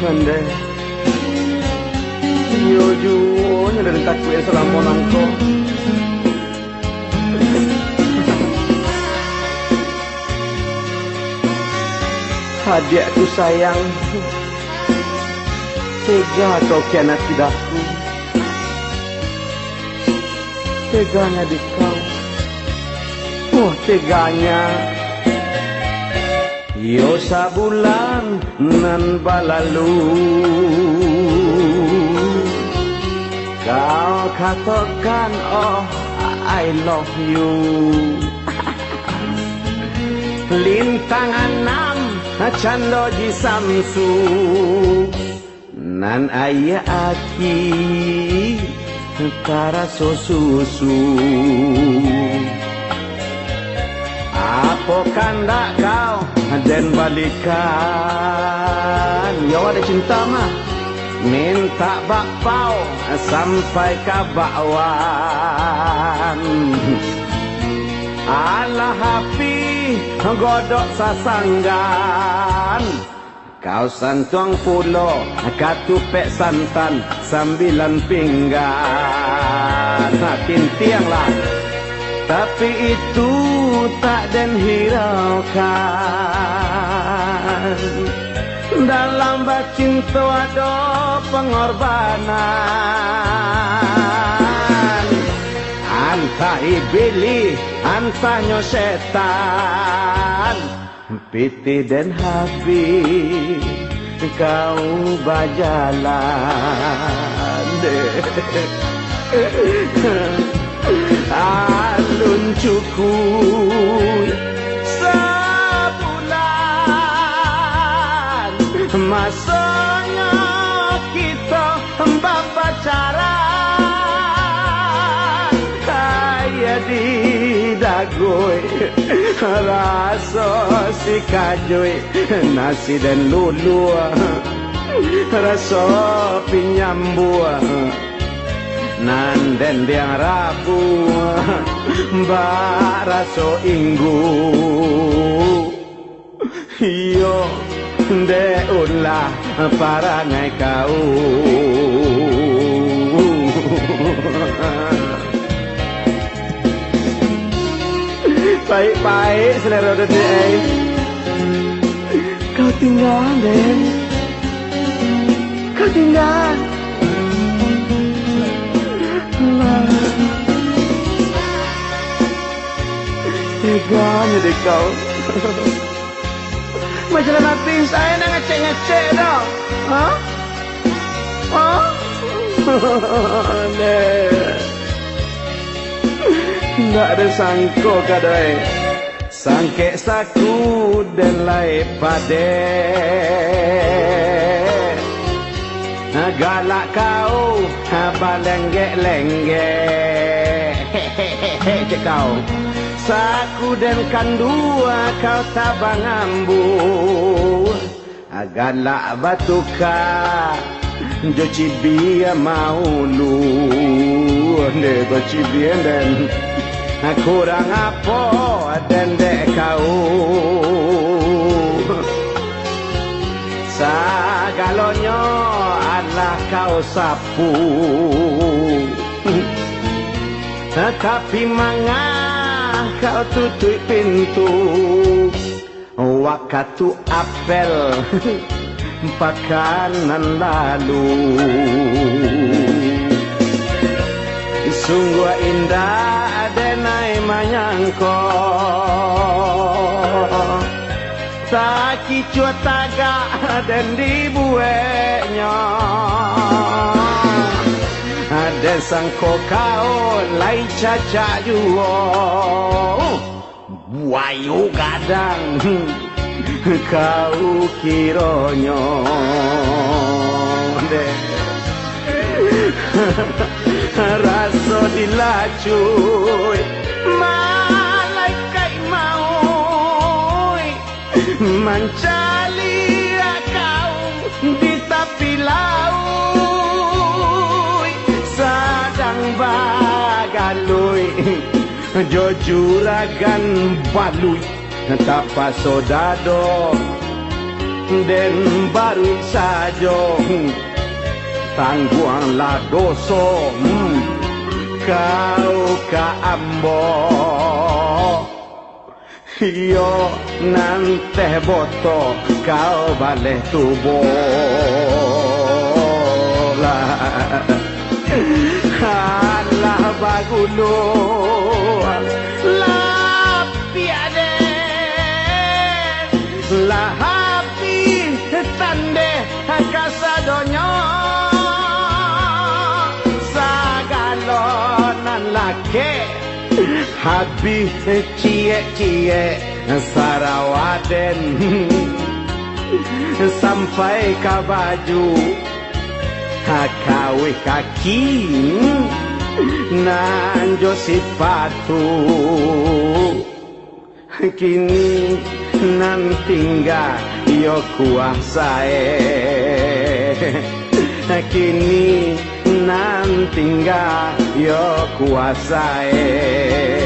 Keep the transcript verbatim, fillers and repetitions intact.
ande yo junya dan takut selama nangko hadiahku sayang tega kau kianati daku teganya di kau oh teganya yo sabulan nan balalu kau katakan oh I love you lintang enam candoji samsu nan ayah aki tara susu apa kandak kau dan balikan yo ada cinta mah minta bakpao sampai ke bakwan Allah hapi godok sasanggan kau santuang pulo katupek santan sambilan pinggan tintianglah tapi itu tak den hiraukan dalam bacinta ada pengorbanan antah iblis antahnya setan piti dan habis kau berjalan alun cukup sebulan masanya kita berpacaran kayak di dagoi rasa si kajoi nasi dan lulu rasa pinyambua nan den diang rabu mbak raso inggu yo deunlah parangai kau baik-baik selera dedek kau tinggal den kau tinggal teganya deh kau majalah hati saya nak ngecek-ngecek dong hah? hah? nggak ada sangko kadai sangke saku dan lai pade galak kau balengge-lengge hehehe kau saku dan kandua kau tabang ambu galak batuka joci biya maulu ne joci biya dan kurang apa dan dek kau sagalonyo adalah kau sapu tapi mangah kau tutup pintu waktu apel pakanan lalu sungguh indah denai manyangko tak kicut tagak dan dibueknya ada sangko kau lai caca juo buayu gadang kau kironyo rasa dilacuy malaikat mau mencari kau di tepi laut sadang bagalui jujuragan balui tapa sodado den baru saja tangguanglah dosa hmm, kau ka ambo yo nante boto kau balik tubuh lah halah bagulo lah piade lah hapi tande kasadonyo sagalonan lake habis cie-cie Sarawaden sampai ke baju kawe kaki nanjo sepatu kini nan tinggal yo kuasae kini nan tinggal yo kuasae